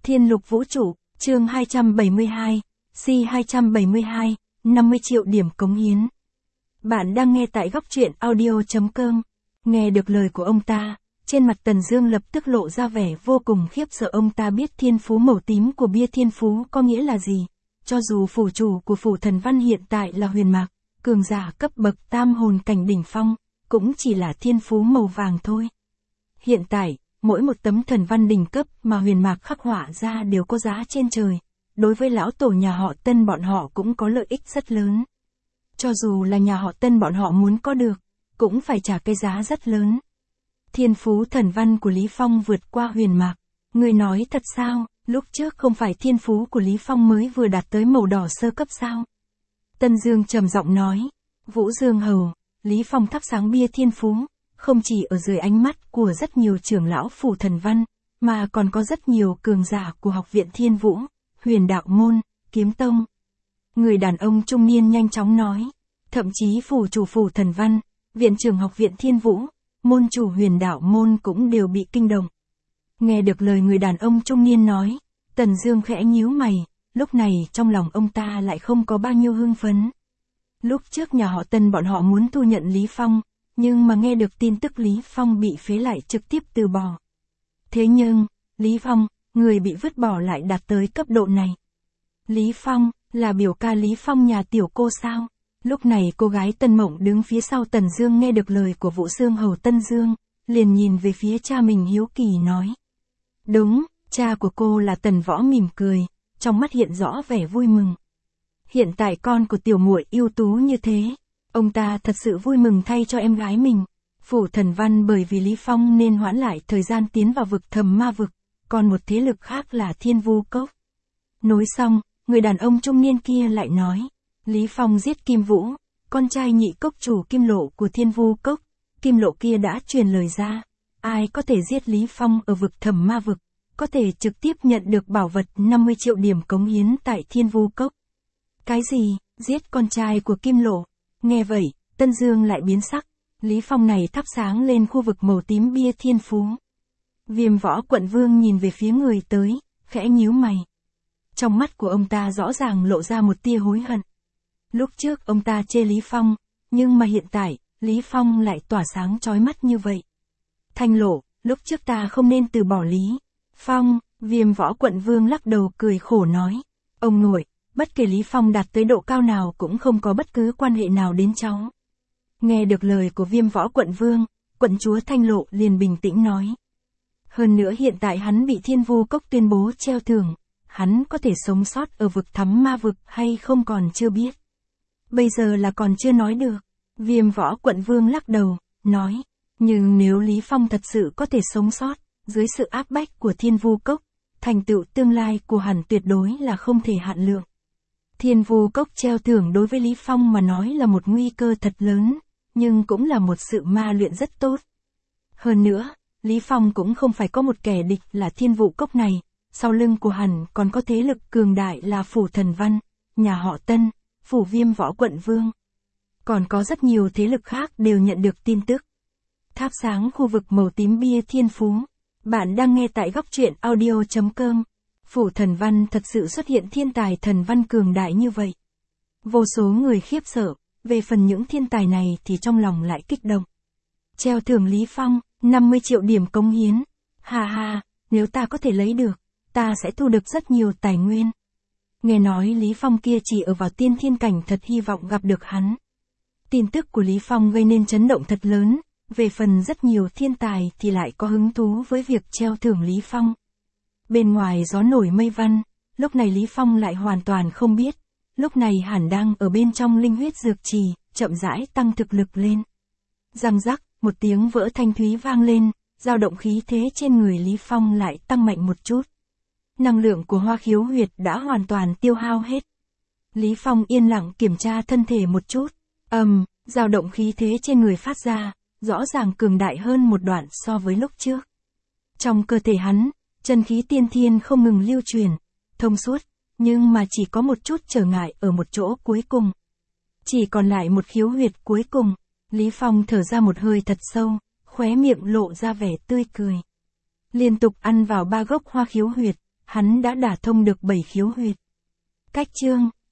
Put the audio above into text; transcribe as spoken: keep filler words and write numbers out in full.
Thiên Lục Vũ Trụ, chương hai trăm bảy mươi hai, C hai trăm bảy mươi hai, năm mươi triệu điểm cống hiến. Bạn đang nghe tại góc truyện audio.com. Nghe được lời của ông ta, trên mặt Tần Dương lập tức lộ ra vẻ vô cùng khiếp sợ. Ông ta biết thiên phú màu tím của bia thiên phú có nghĩa là gì. Cho dù phủ chủ của phủ thần văn hiện tại là Huyền Mạc, cường giả cấp bậc tam hồn cảnh đỉnh phong, cũng chỉ là thiên phú màu vàng thôi. Hiện tại, mỗi một tấm thần văn đỉnh cấp mà Huyền Mạc khắc họa ra đều có giá trên trời. Đối với lão tổ nhà họ Tân bọn họ cũng có lợi ích rất lớn. Cho dù là nhà họ Tân bọn họ muốn có được, cũng phải trả cái giá rất lớn. Thiên phú thần văn của Lý Phong vượt qua Huyền Mạc. Người nói thật sao, lúc trước không phải thiên phú của Lý Phong mới vừa đạt tới màu đỏ sơ cấp sao? Tân Dương trầm giọng nói. Vũ Dương Hầu, Lý Phong thắp sáng bia thiên phú, không chỉ ở dưới ánh mắt của rất nhiều trưởng lão phủ thần văn, mà còn có rất nhiều cường giả của học viện Thiên Vũ, Huyền Đạo Môn, Kiếm Tông. Người đàn ông trung niên nhanh chóng nói, thậm chí phủ chủ phủ thần văn, viện trưởng học viện Thiên Vũ, môn chủ Huyền Đạo Môn cũng đều bị kinh động. Nghe được lời người đàn ông trung niên nói, Tần Dương khẽ nhíu mày, lúc này trong lòng ông ta lại không có bao nhiêu hưng phấn. Lúc trước nhà họ Tần bọn họ muốn thu nhận Lý Phong, nhưng mà nghe được tin tức Lý Phong bị phế lại trực tiếp từ bỏ. Thế nhưng, Lý Phong, người bị vứt bỏ lại đạt tới cấp độ này. Lý Phong, là biểu ca Lý Phong nhà tiểu cô sao? Lúc này cô gái Tân Mộng đứng phía sau Tần Dương nghe được lời của Vũ Dương Hầu Tân Dương, liền nhìn về phía cha mình hiếu kỳ nói. Đúng, cha của cô là Tần Võ mỉm cười, trong mắt hiện rõ vẻ vui mừng. Hiện tại con của tiểu muội ưu tú như thế, ông ta thật sự vui mừng thay cho em gái mình. Phủ thần văn bởi vì Lý Phong nên hoãn lại thời gian tiến vào vực thầm ma vực, còn một thế lực khác là Thiên Vu Cốc. Nói xong, người đàn ông trung niên kia lại nói, Lý Phong giết Kim Vũ, con trai nhị cốc chủ Kim Lộ của Thiên Vu Cốc, Kim Lộ kia đã truyền lời ra, ai có thể giết Lý Phong ở vực thầm ma vực, có thể trực tiếp nhận được bảo vật năm mươi triệu điểm cống hiến tại Thiên Vu Cốc. Cái gì, giết con trai của Kim Lộ? Nghe vậy, Tân Dương lại biến sắc, Lý Phong này thắp sáng lên khu vực màu tím bia thiên phú. Viêm Võ Quận Vương nhìn về phía người tới, khẽ nhíu mày. Trong mắt của ông ta rõ ràng lộ ra một tia hối hận. Lúc trước ông ta chê Lý Phong, nhưng mà hiện tại, Lý Phong lại tỏa sáng chói mắt như vậy. Thanh Lộ, lúc trước ta không nên từ bỏ Lý Phong. Viêm Võ Quận Vương lắc đầu cười khổ nói, ông nội, bất kể Lý Phong đạt tới độ cao nào cũng không có bất cứ quan hệ nào đến cháu. Nghe được lời của Viêm Võ Quận Vương, quận chúa Thanh Lộ liền bình tĩnh nói. Hơn nữa hiện tại hắn bị Thiên Vu Cốc tuyên bố treo thưởng, hắn có thể sống sót ở vực thắm ma vực hay không còn chưa biết. Bây giờ là còn chưa nói được. Viêm Võ Quận Vương lắc đầu, nói, nhưng nếu Lý Phong thật sự có thể sống sót, dưới sự áp bách của Thiên Vu Cốc, thành tựu tương lai của hắn tuyệt đối là không thể hạn lượng. Thiên Vu Cốc treo thưởng đối với Lý Phong mà nói là một nguy cơ thật lớn, nhưng cũng là một sự ma luyện rất tốt. Hơn nữa, Lý Phong cũng không phải có một kẻ địch là Thiên Vu Cốc này, sau lưng của hắn còn có thế lực cường đại là phủ thần văn, nhà họ Tân, phủ Viêm Võ Quận Vương. Còn có rất nhiều thế lực khác đều nhận được tin tức. Thắp sáng khu vực màu tím bia thiên phú. Bạn đang nghe tại góc truyện audio.com. Phủ thần văn thật sự xuất hiện thiên tài thần văn cường đại như vậy. Vô số người khiếp sợ, về phần những thiên tài này thì trong lòng lại kích động. Treo thưởng Lý Phong, năm mươi triệu điểm cống hiến. Hà hà, nếu ta có thể lấy được, ta sẽ thu được rất nhiều tài nguyên. Nghe nói Lý Phong kia chỉ ở vào tiên thiên cảnh, thật hy vọng gặp được hắn. Tin tức của Lý Phong gây nên chấn động thật lớn, về phần rất nhiều thiên tài thì lại có hứng thú với việc treo thưởng Lý Phong. Bên ngoài gió nổi mây vân, lúc này Lý Phong lại hoàn toàn không biết, lúc này hẳn đang ở bên trong linh huyết dược trì, chậm rãi tăng thực lực lên. Răng rắc, một tiếng vỡ thanh thúy vang lên, dao động khí thế trên người Lý Phong lại tăng mạnh một chút. Năng lượng của Hoa Khiếu Huyệt đã hoàn toàn tiêu hao hết. Lý Phong yên lặng kiểm tra thân thể một chút, ầm, um, dao động khí thế trên người phát ra, rõ ràng cường đại hơn một đoạn so với lúc trước. Trong cơ thể hắn, chân khí tiên thiên không ngừng lưu truyền, thông suốt, nhưng mà chỉ có một chút trở ngại ở một chỗ cuối cùng. Chỉ còn lại một khiếu huyệt cuối cùng. Lý Phong thở ra một hơi thật sâu, khóe miệng lộ ra vẻ tươi cười. Liên tục ăn vào ba gốc hoa khiếu huyệt, hắn đã đả thông được bảy khiếu huyệt. Cách chương